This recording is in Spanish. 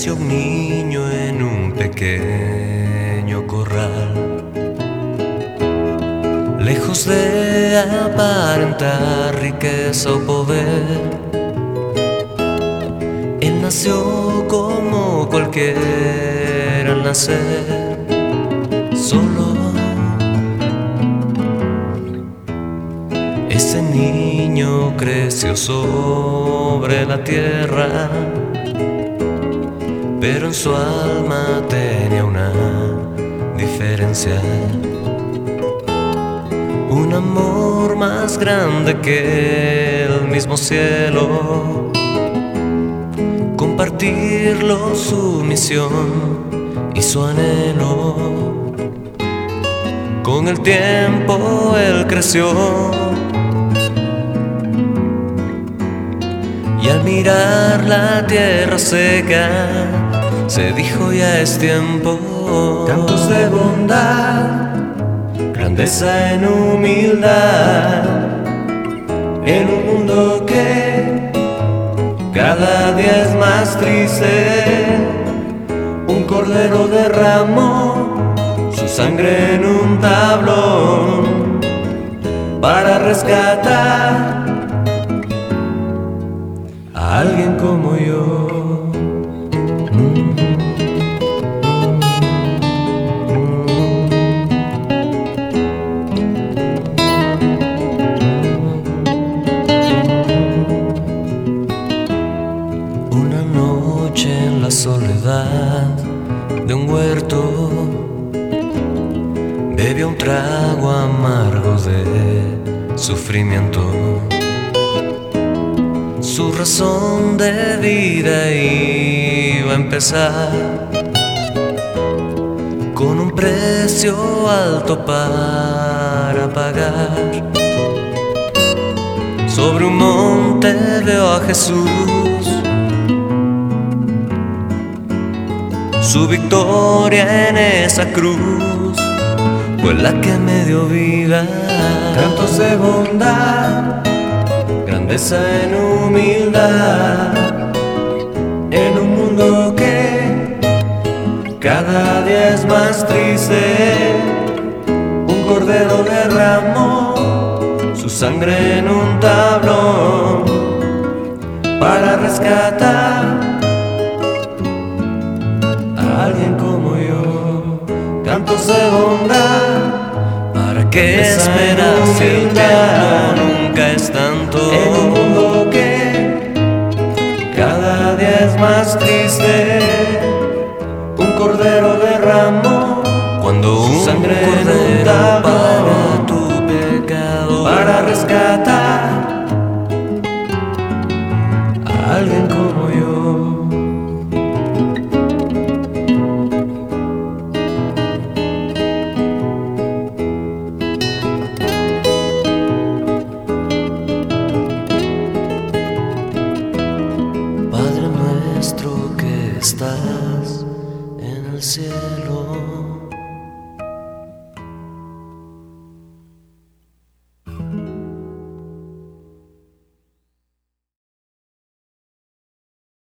nació un niño en un pequeño corral. Lejos de aparentar riqueza o poder, él nació como cualquiera al nacer, solo. Ese niño creció sobre la tierra, pero en su alma tenía una diferencia. Un amor más grande que el mismo cielo, compartirlo su misión y su anhelo. Con el tiempo él creció, y al mirar la tierra seca se dijo: ya es tiempo. Cantos de bondad, grandeza en humildad, en un mundo que cada día es más triste. Un cordero derramó su sangre en un tablón para rescatar a alguien como yo. Una noche en la soledad de un huerto, bebió un trago amargo de sufrimiento. Su razón de vida iba a empezar, con un precio alto para pagar. Sobre un monte veo a Jesús, su victoria en esa cruz fue la que me dio vida. Cantos de bondad, grandeza en humildad, en un mundo que cada día es más triste. Un cordero derramó su sangre en un tablón para rescatar a alguien como yo. Cantos de bondad, ¿para qué esperar si el tiempo nunca es tanto? en un mundo que cada día es más triste. Un cordero derramó Cuando su un sangre en un cordero tablón para tu pecado, para rescatar a alguien como yo. Padre nuestro que estás en el cielo,